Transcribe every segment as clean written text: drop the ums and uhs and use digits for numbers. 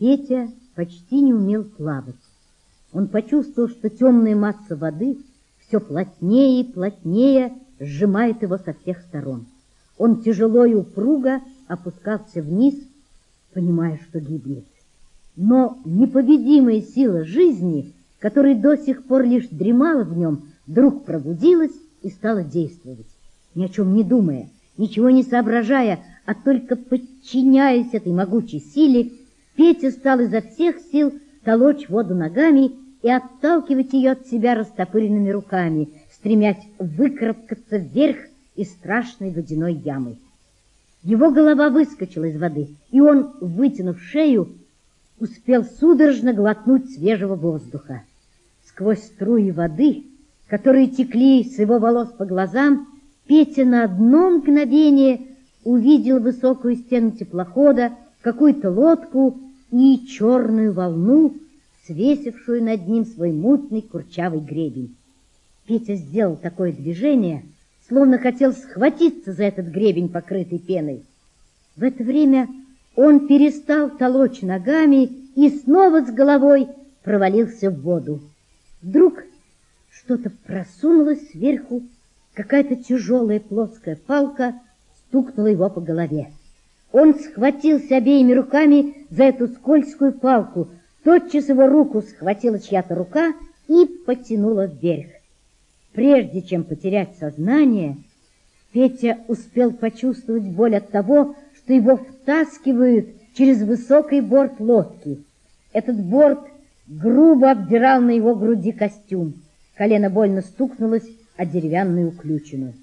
Петя почти не умел плавать. Он почувствовал, что темная масса воды все плотнее и плотнее сжимает его со всех сторон. Он тяжело и упруго опускался вниз, понимая, что гибнет. Но непобедимая сила жизни, которая до сих пор лишь дремала в нем, вдруг пробудилась и стала действовать. Ни о чем не думая, ничего не соображая, а только подчиняясь этой могучей силе, Петя стал изо всех сил толочь воду ногами и отталкивать ее от себя растопыренными руками, стремясь выкарабкаться вверх из страшной водяной ямы. Его голова выскочила из воды, и он, вытянув шею, успел судорожно глотнуть свежего воздуха. Сквозь струи воды, которые текли с его волос по глазам, Петя на одно мгновение увидел высокую стену теплохода, какую-то лодку и черную волну, свесившую над ним свой мутный курчавый гребень. Петя сделал такое движение, словно хотел схватиться за этот гребень, покрытый пеной. В это время он перестал толочь ногами и снова с головой провалился в воду. Вдруг что-то просунулось сверху, какая-то тяжелая плоская палка стукнула его по голове. Он схватился обеими руками за эту скользкую палку. Тотчас его руку схватила чья-то рука и потянула вверх. Прежде чем потерять сознание, Петя успел почувствовать боль от того, что его втаскивают через высокий борт лодки. Этот борт грубо обдирал на его груди костюм. Колено больно стукнулось о деревянную уключину.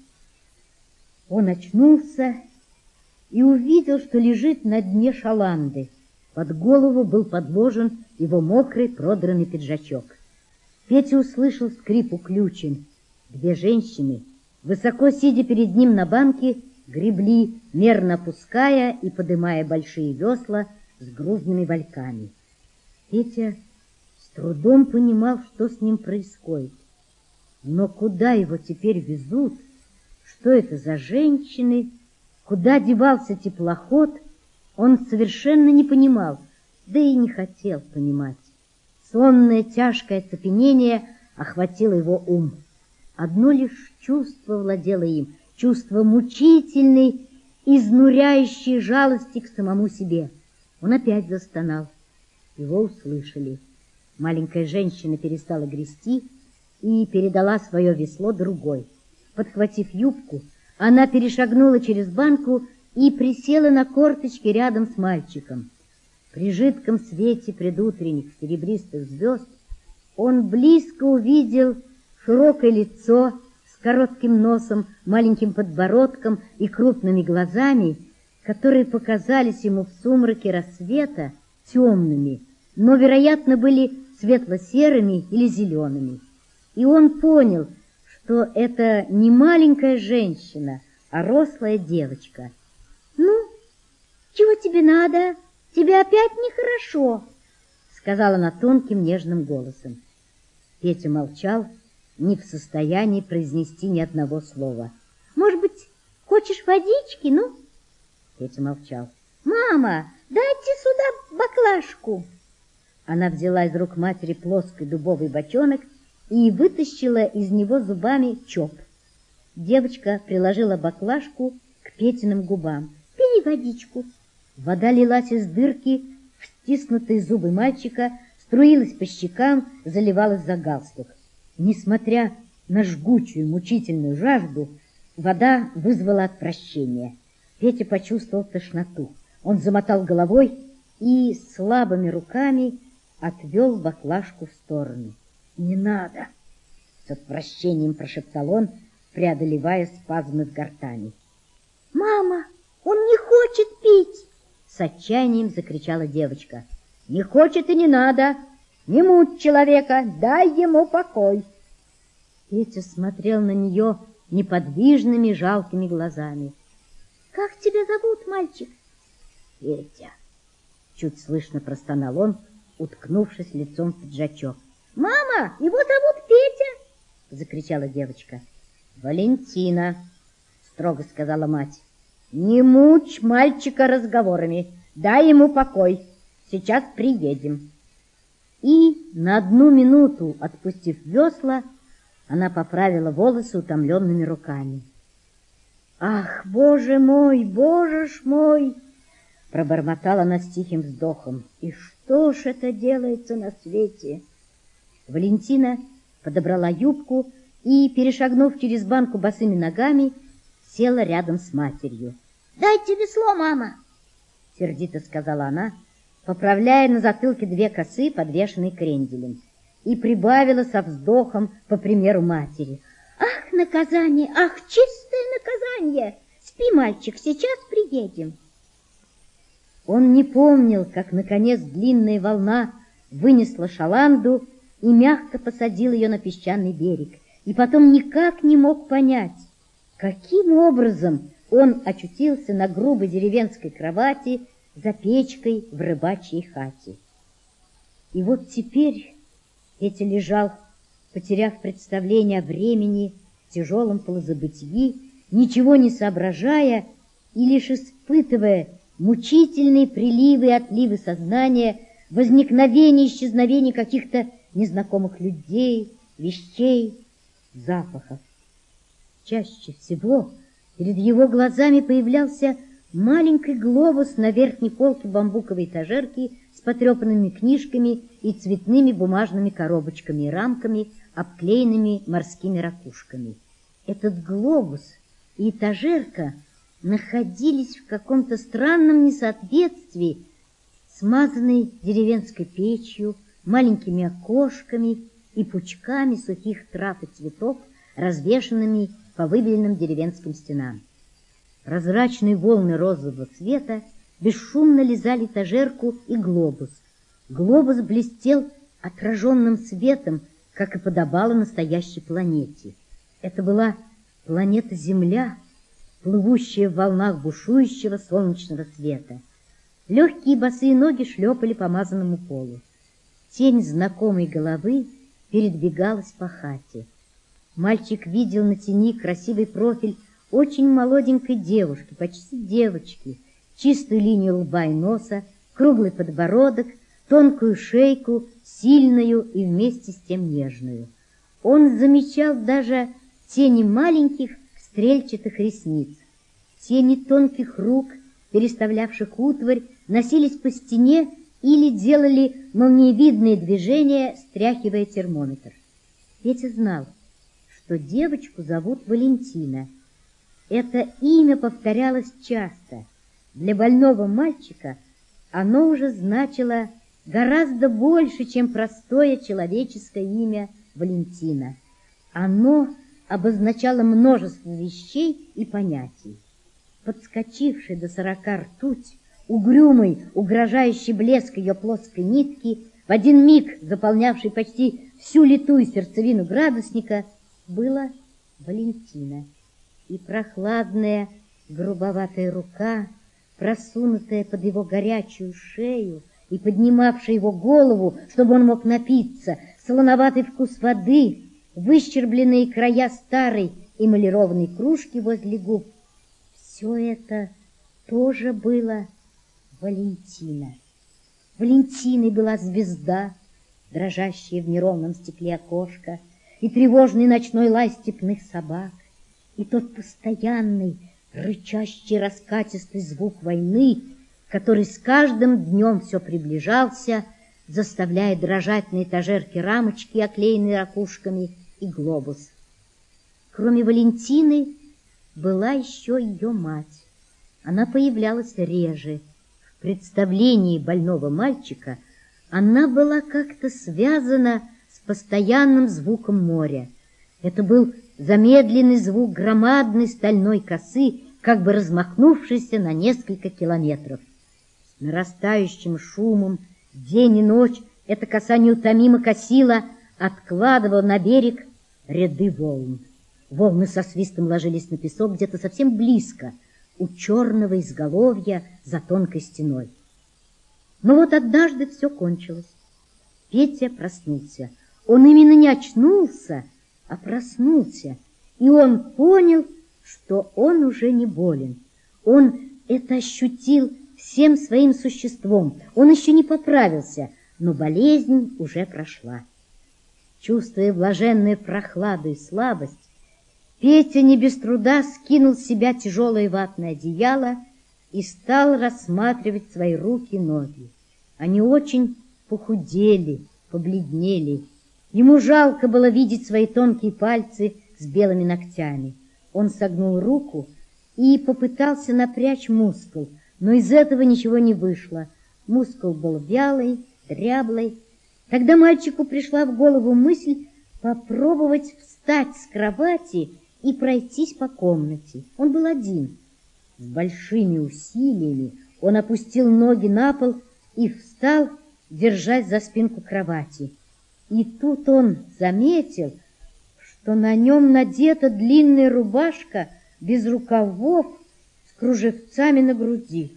Он очнулся и увидел, что лежит на дне шаланды. Под голову был подложен его мокрый продранный пиджачок. Петя услышал скрип уключин. Две женщины, высоко сидя перед ним на банке, гребли, мерно опуская и подымая большие весла с грузными вальками. Петя с трудом понимал, что с ним происходит. Но куда его теперь везут? Что это за женщины? Куда девался теплоход? Он совершенно не понимал, да и не хотел понимать. Сонное тяжкое оцепенение охватило его ум. Одно лишь чувство владело им, чувство мучительной, изнуряющей жалости к самому себе. Он опять застонал. Его услышали. Маленькая женщина перестала грести и передала свое весло другой. Подхватив юбку, она перешагнула через банку и присела на корточки рядом с мальчиком. При жидком свете предутренних серебристых звезд он близко увидел широкое лицо с коротким носом, маленьким подбородком и крупными глазами, которые показались ему в сумраке рассвета темными, но, вероятно, были светло-серыми или зелеными. И он понял, что это не маленькая женщина, а рослая девочка. «Ну, чего тебе надо? Тебе опять нехорошо», — сказала она тонким нежным голосом. Петя молчал, не в состоянии произнести ни одного слова. «Может быть, хочешь водички, ну?» Петя молчал. «Мама, дайте сюда баклажку». Она взяла из рук матери плоский дубовый бочонок и вытащила из него зубами чоп. Девочка приложила баклажку к Петиным губам. «Пей водичку». Вода лилась из дырки в стиснутые зубы мальчика, струилась по щекам, заливалась за галстук. Несмотря на жгучую, мучительную жажду, вода вызвала отвращение. Петя почувствовал тошноту. Он замотал головой и слабыми руками отвел баклажку в сторону. «Не надо!» — с отвращением прошептал он, преодолевая спазмы в гортани. «Мама, он не хочет пить!» — с отчаянием закричала девочка. «Не хочет и не надо! Не мучь человека, дай ему покой!» Петя смотрел на нее неподвижными жалкими глазами. «Как тебя зовут, мальчик?» «Петя», — чуть слышно простонал он, уткнувшись лицом в пиджачок. «Мама, его зовут Петя!» — закричала девочка. «Валентина», — строго сказала мать, — «не мучь мальчика разговорами, дай ему покой. сейчас приедем». И на 1 минуту, отпустив весла, она поправила волосы утомленными руками. «Ах, боже ж мой!» — пробормотала она с тихим вздохом. «И что ж это делается на свете?» Валентина подобрала юбку и, перешагнув через банку босыми ногами, села рядом с матерью. «Дайте весло, мама!» — сердито сказала она, поправляя на затылке 2 косы, подвешенные кренделем, и прибавила со вздохом по примеру матери. «Ах, наказание! Ах, чистое наказание! Спи, мальчик, сейчас приедем!» Он не помнил, как, наконец, длинная волна вынесла шаланду и мягко посадил ее на песчаный берег, и потом никак не мог понять, каким образом он очутился на грубой деревенской кровати за печкой в рыбачьей хате. И вот теперь Петя лежал, потеряв представление о времени, в тяжелом полузабытии, ничего не соображая и лишь испытывая мучительные приливы и отливы сознания, возникновение и исчезновение каких-то незнакомых людей, вещей, запахов. Чаще всего перед его глазами появлялся маленький глобус на верхней полке бамбуковой этажерки с потрепанными книжками и цветными бумажными коробочками и рамками, обклеенными морскими ракушками. Этот глобус и этажерка находились в каком-то странном несоответствии, смазанной деревенской печью, маленькими окошками и пучками сухих трав и цветов, развешанными по выбеленным деревенским стенам. Прозрачные волны розового цвета бесшумно лизали этажерку и глобус. Глобус блестел отраженным светом, как и подобало настоящей планете. Это была планета Земля, плывущая в волнах бушующего солнечного света. Легкие босые ноги шлепали по мазанному полу. Тень знакомой головы передвигалась по хате. Мальчик видел на тени красивый профиль очень молоденькой девушки, почти девочки, чистую линию лба и носа, круглый подбородок, тонкую шейку, сильную и вместе с тем нежную. Он замечал даже тени маленьких стрельчатых ресниц. Тени тонких рук, переставлявших утварь, носились по стене или делали молниевидные движения, стряхивая термометр. Петя знал, что девочку зовут Валентина. Это имя повторялось часто. Для больного мальчика оно уже значило гораздо больше, чем простое человеческое имя Валентина. Оно обозначало множество вещей и понятий. Подскочивший до 40 ртуть, угрюмый, угрожающий блеск ее плоской нитки, в один миг заполнявший почти всю литую сердцевину градусника, была Валентина. И прохладная, грубоватая рука, просунутая под его горячую шею и поднимавшая его голову, чтобы он мог напиться, солоноватый вкус воды, выщербленные края старой эмалированной кружки возле губ. Все это тоже было Валентина. Валентиной была звезда, дрожащая в неровном стекле окошка, и тревожный ночной лай степных собак, и тот постоянный, рычащий, раскатистый звук войны, который с каждым днем все приближался, заставляя дрожать на этажерке рамочки, оклеенные ракушками, и глобус. Кроме Валентины была еще ее мать. Она появлялась реже. В представлении больного мальчика она была как-то связана с постоянным звуком моря. Это был замедленный звук громадной стальной косы, как бы размахнувшейся на несколько километров. С нарастающим шумом день и ночь эта коса неутомимо косила, откладывала на берег ряды волн. Волны со свистом ложились на песок где-то совсем близко, у черного изголовья за тонкой стеной. Но вот однажды все кончилось. Петя проснулся. Он именно не очнулся, а проснулся, и он понял, что он уже не болен. Он это ощутил всем своим существом. Он еще не поправился, но болезнь уже прошла. Чувствуя блаженную прохладу и слабость, Петя не без труда скинул с себя тяжелое ватное одеяло и стал рассматривать свои руки и ноги. Они очень похудели, побледнели. Ему жалко было видеть свои тонкие пальцы с белыми ногтями. Он согнул руку и попытался напрячь мускул, но из этого ничего не вышло. Мускул был вялый, дряблый. Тогда мальчику пришла в голову мысль попробовать встать с кровати и пройтись по комнате. Он был один. С большими усилиями он опустил ноги на пол и встал, держась за спинку кровати. И тут он заметил, что на нем надета длинная рубашка без рукавов с кружевцами на груди.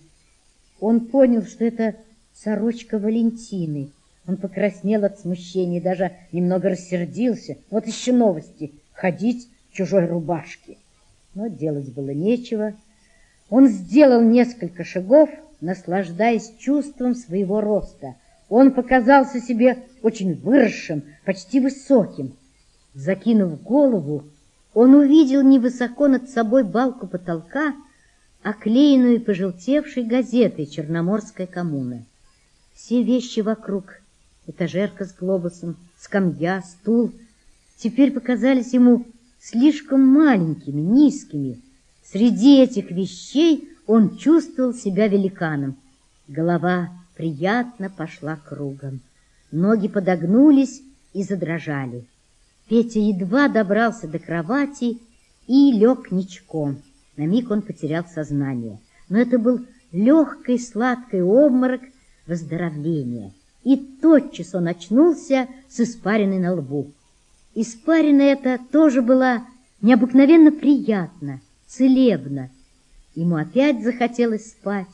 Он понял, что это сорочка Валентины. Он покраснел от смущения и даже немного рассердился. Вот еще новости — ходить в чужой рубашке. Но делать было нечего. Он сделал несколько шагов, наслаждаясь чувством своего роста. Он показался себе очень выросшим, почти высоким. Закинув голову, он увидел невысоко над собой балку потолка, оклеенную пожелтевшей газетой «Черноморская коммуна». Все вещи вокруг — этажерка с глобусом, скамья, стул — теперь показались ему слишком маленькими, низкими. Среди этих вещей он чувствовал себя великаном. Голова приятно пошла кругом. Ноги подогнулись и задрожали. Петя едва добрался до кровати и лег ничком. На миг он потерял сознание. Но это был легкий сладкий обморок выздоровления. И тотчас он очнулся с испариной на лбу. Испарина эта тоже была необыкновенно приятна, целебна. Ему опять захотелось спать,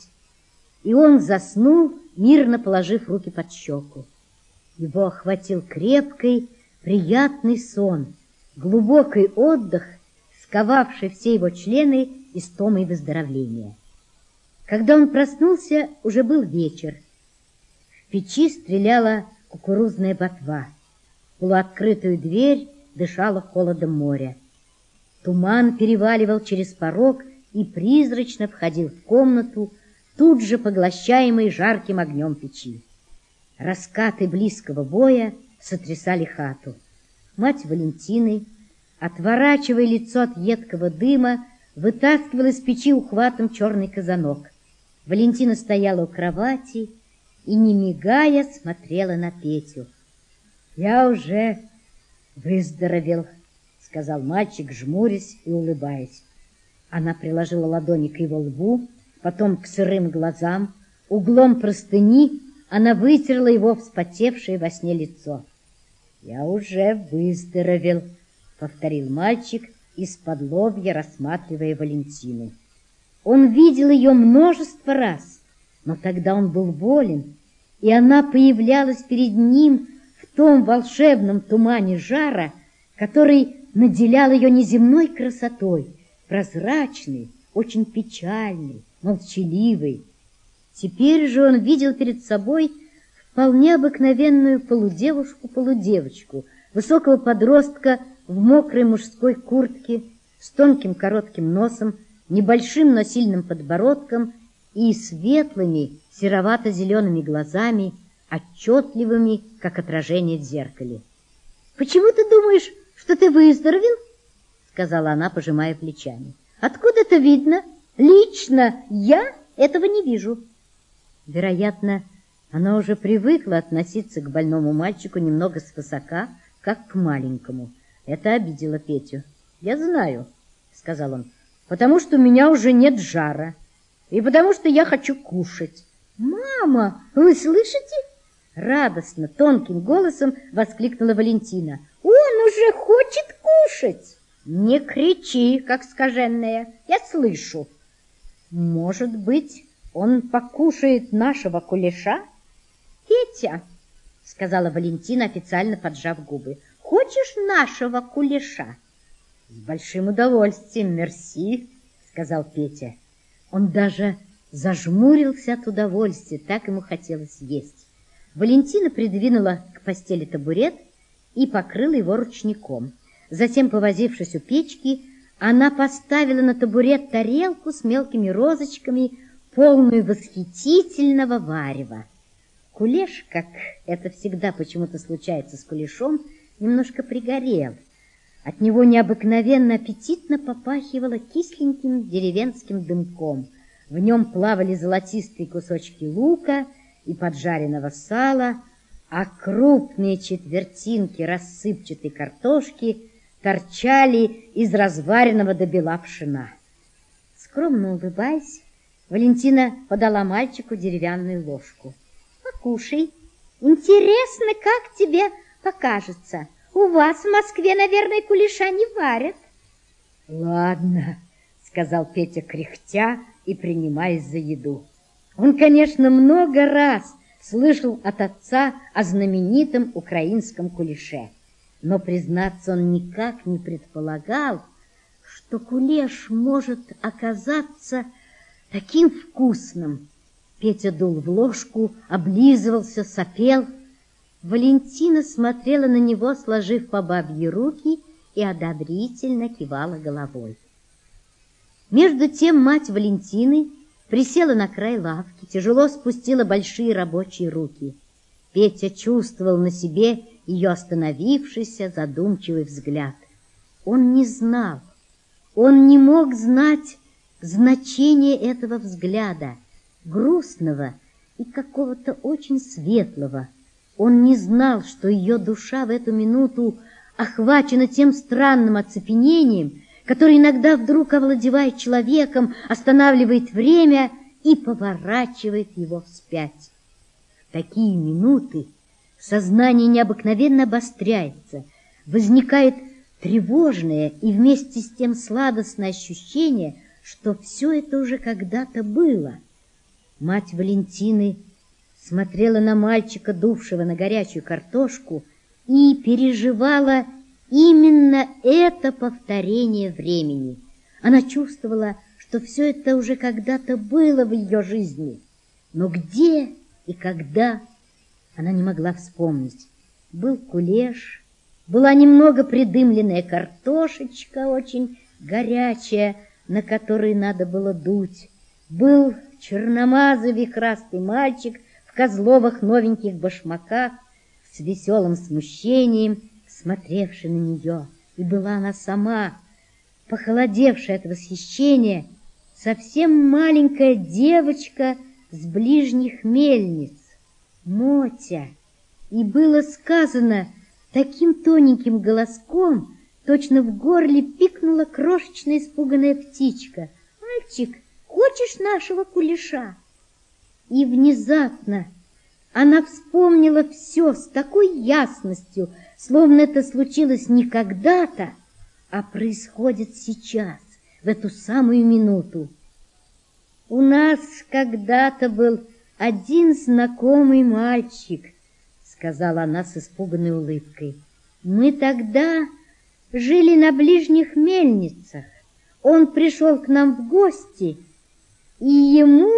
и он заснул, мирно положив руки под щеку. Его охватил крепкий, приятный сон, глубокий отдых, сковавший все его члены истомой выздоровления. Когда он проснулся, уже был вечер. В печи стреляла кукурузная ботва. В полуоткрытую дверь дышало холодом моря. Туман переваливал через порог и призрачно входил в комнату, тут же поглощаемый жарким огнем печи. Раскаты близкого боя сотрясали хату. Мать Валентины, отворачивая лицо от едкого дыма, вытаскивала из печи ухватом черный казанок. Валентина стояла у кровати и, не мигая, смотрела на Петю. «Я уже выздоровел», — сказал мальчик, жмурясь и улыбаясь. Она приложила ладони к его лбу, потом к сырым глазам. Углом простыни она вытерла его вспотевшее во сне лицо. «Я уже выздоровел», — повторил мальчик, из-под лобья рассматривая Валентину. Он видел ее множество раз, но тогда он был болен, и она появлялась перед ним в том волшебном тумане жара, который наделял ее неземной красотой, прозрачной, очень печальной, молчаливой. Теперь же он видел перед собой вполне обыкновенную полудевушку-полудевочку, высокого подростка в мокрой мужской куртке, с тонким коротким носом, небольшим, но сильным подбородком и светлыми серовато-зелеными глазами, отчетливыми, как отражение в зеркале. «Почему ты думаешь, что ты выздоровел?» — сказала она, пожимая плечами. «Откуда это видно? Лично я этого не вижу». Вероятно, она уже привыкла относиться к больному мальчику немного свысока, как к маленькому. Это обидело Петю. «Я знаю», — сказал он, — «потому что у меня уже нет жара, и потому что я хочу кушать». «Мама, вы слышите?» Радостно, тонким голосом воскликнула Валентина. «Он уже хочет кушать!» «Не кричи, как скаженная, я слышу!» «Может быть, он покушает нашего кулеша?» «Петя», — сказала Валентина, официально поджав губы, — «хочешь нашего кулеша?» «С большим удовольствием, мерси», — сказал Петя. Он даже зажмурился от удовольствия, так ему хотелось есть. Валентина придвинула к постели табурет и покрыла его ручником. Затем, повозившись у печки, она поставила на табурет тарелку с мелкими розочками, полную восхитительного варева. Кулеш, как это всегда почему-то случается с кулешом, немножко пригорел. От него необыкновенно аппетитно попахивало кисленьким деревенским дымком. В нем плавали золотистые кусочки лука и поджаренного сала, а крупные четвертинки рассыпчатой картошки торчали из разваренного до бела пшена. Скромно улыбаясь, Валентина подала мальчику деревянную ложку. «Покушай. Интересно, как тебе покажется. У вас в Москве, наверное, кулеша не варят». «Ладно», — сказал Петя кряхтя и принимаясь за еду. Он, конечно, много раз слышал от отца о знаменитом украинском кулеше, но, признаться, он никак не предполагал, что кулеш может оказаться таким вкусным. Петя дул в ложку, облизывался, сопел. Валентина смотрела на него, сложив по бабье руки, и одобрительно кивала головой. Между тем мать Валентины присела на край лавки, тяжело спустила большие рабочие руки. Петя чувствовал на себе ее остановившийся, задумчивый взгляд. Он не знал, он не мог знать значение этого взгляда, грустного и какого-то очень светлого. Он не знал, что ее душа в эту минуту охвачена тем странным оцепенением, который иногда вдруг овладевает человеком, останавливает время и поворачивает его вспять. В такие минуты сознание необыкновенно обостряется, возникает тревожное и вместе с тем сладостное ощущение, что все это уже когда-то было. Мать Валентины смотрела на мальчика, дувшего на горячую картошку, и переживала именно это повторение времени. Она чувствовала, что все это уже когда-то было в ее жизни, но где и когда она не могла вспомнить. Был кулеш, была немного придымленная картошечка, очень горячая, на которой надо было дуть. Был черномазый вихрастый мальчик в козловых новеньких башмаках с веселым смущением, смотревший на нее. И была она сама, похолодевшая от восхищения, совсем маленькая девочка с ближних мельниц, Мотя. И было сказано таким тоненьким голоском, точно в горле пикнула крошечная испуганная птичка: «Мальчик, хочешь нашего кулеша?» И внезапно она вспомнила все с такой ясностью, словно это случилось не когда-то, а происходит сейчас, в эту самую минуту. «У нас когда-то был один знакомый мальчик», — сказала она с испуганной улыбкой. «Мы тогда жили на ближних мельницах. Он пришел к нам в гости, и ему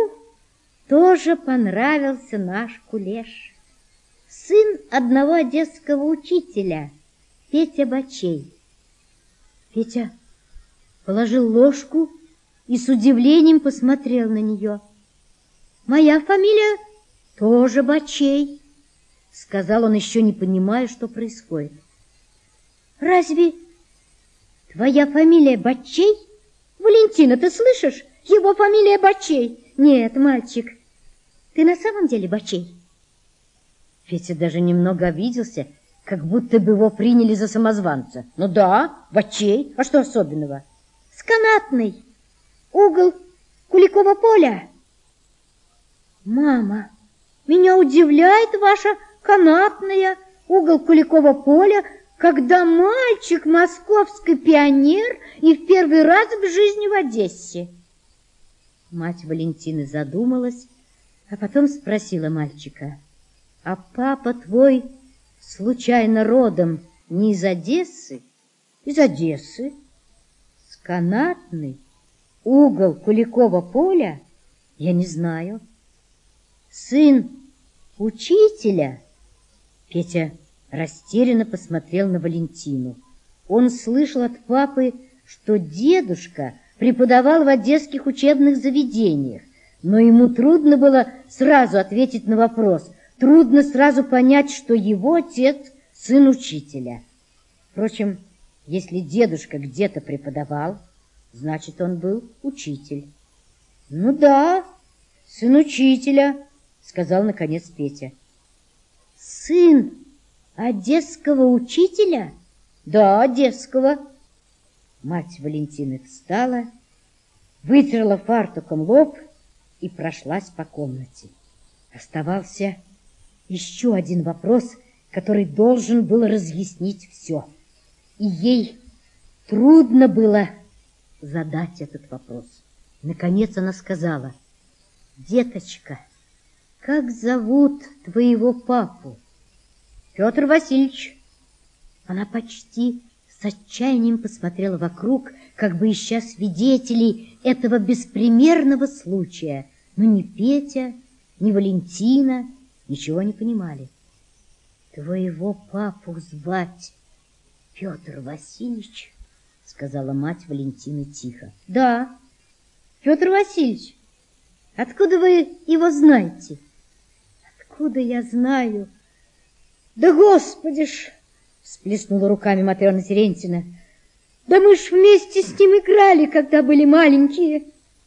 тоже понравился наш кулеш. Сын одного одесского учителя, Петя Бачей». Петя положил ложку и с удивлением посмотрел на нее. «Моя фамилия тоже Бачей», — сказал он, еще не понимая, что происходит. «Разве твоя фамилия Бачей? Валентина, ты слышишь? Его фамилия Бачей. Нет, мальчик, ты на самом деле Бачей?» Петя даже немного обиделся, как будто бы его приняли за самозванца. «Ну да, Бачей, а что особенного?» «С Канатной, угол Куликова поля». «Мама, меня удивляет ваша Канатная, угол Куликова поля, когда мальчик московский пионер и в первый раз в жизни в Одессе». Мать Валентины задумалась, а потом спросила мальчика: «А папа твой случайно родом не из Одессы?» «Из Одессы». «С Канатной, угол Куликова поля? Я не знаю. Сын учителя? Петя растерянно посмотрел на Валентину. Он слышал от папы, что дедушка преподавал в одесских учебных заведениях, но ему трудно было сразу ответить на вопрос, трудно сразу понять, что его отец — сын учителя. Впрочем, если дедушка где-то преподавал, значит, он был учитель. — Ну да, сын учителя, — сказал наконец Петя. — Сын одесского учителя? — Да, одесского. Мать Валентины встала, вытерла фартуком лоб и прошлась по комнате. Оставался еще один вопрос, который должен был разъяснить все. И ей трудно было задать этот вопрос. Наконец она сказала: «Деточка, как зовут твоего папу?» «Петр Васильевич». Она почти с отчаянием посмотрела вокруг, как бы ища свидетелей этого беспримерного случая. Но ни Петя, ни Валентина ничего не понимали. «Твоего папу звать Петр Васильевич?» — сказала мать Валентины тихо. «Да, Петр Васильевич. Откуда вы его знаете?» «Откуда я знаю? Да, Господи ж!» — всплеснула руками Матрена Терентьевна. «Да мы ж вместе с ним играли, когда были маленькие!»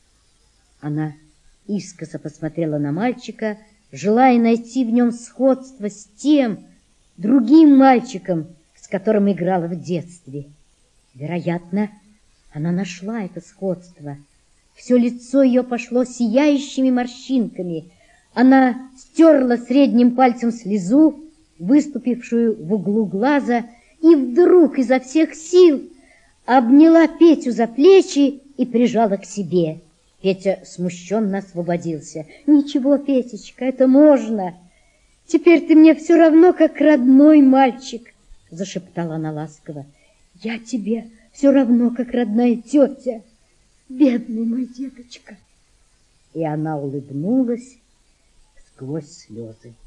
Она искоса посмотрела на мальчика, желая найти в нем сходство с тем другим мальчиком, с которым играла в детстве. Вероятно, она нашла это сходство. Все лицо ее пошло сияющими морщинками. Она стерла средним пальцем слезу, выступившую в углу глаза, и вдруг изо всех сил обняла Петю за плечи и прижала к себе. Петя смущенно освободился. «Ничего, Петечка, это можно. Теперь ты мне все равно, как родной мальчик», — зашептала она ласково. «Я тебе все равно, как родная тетя. Бедный мой деточка». И она улыбнулась сквозь слезы.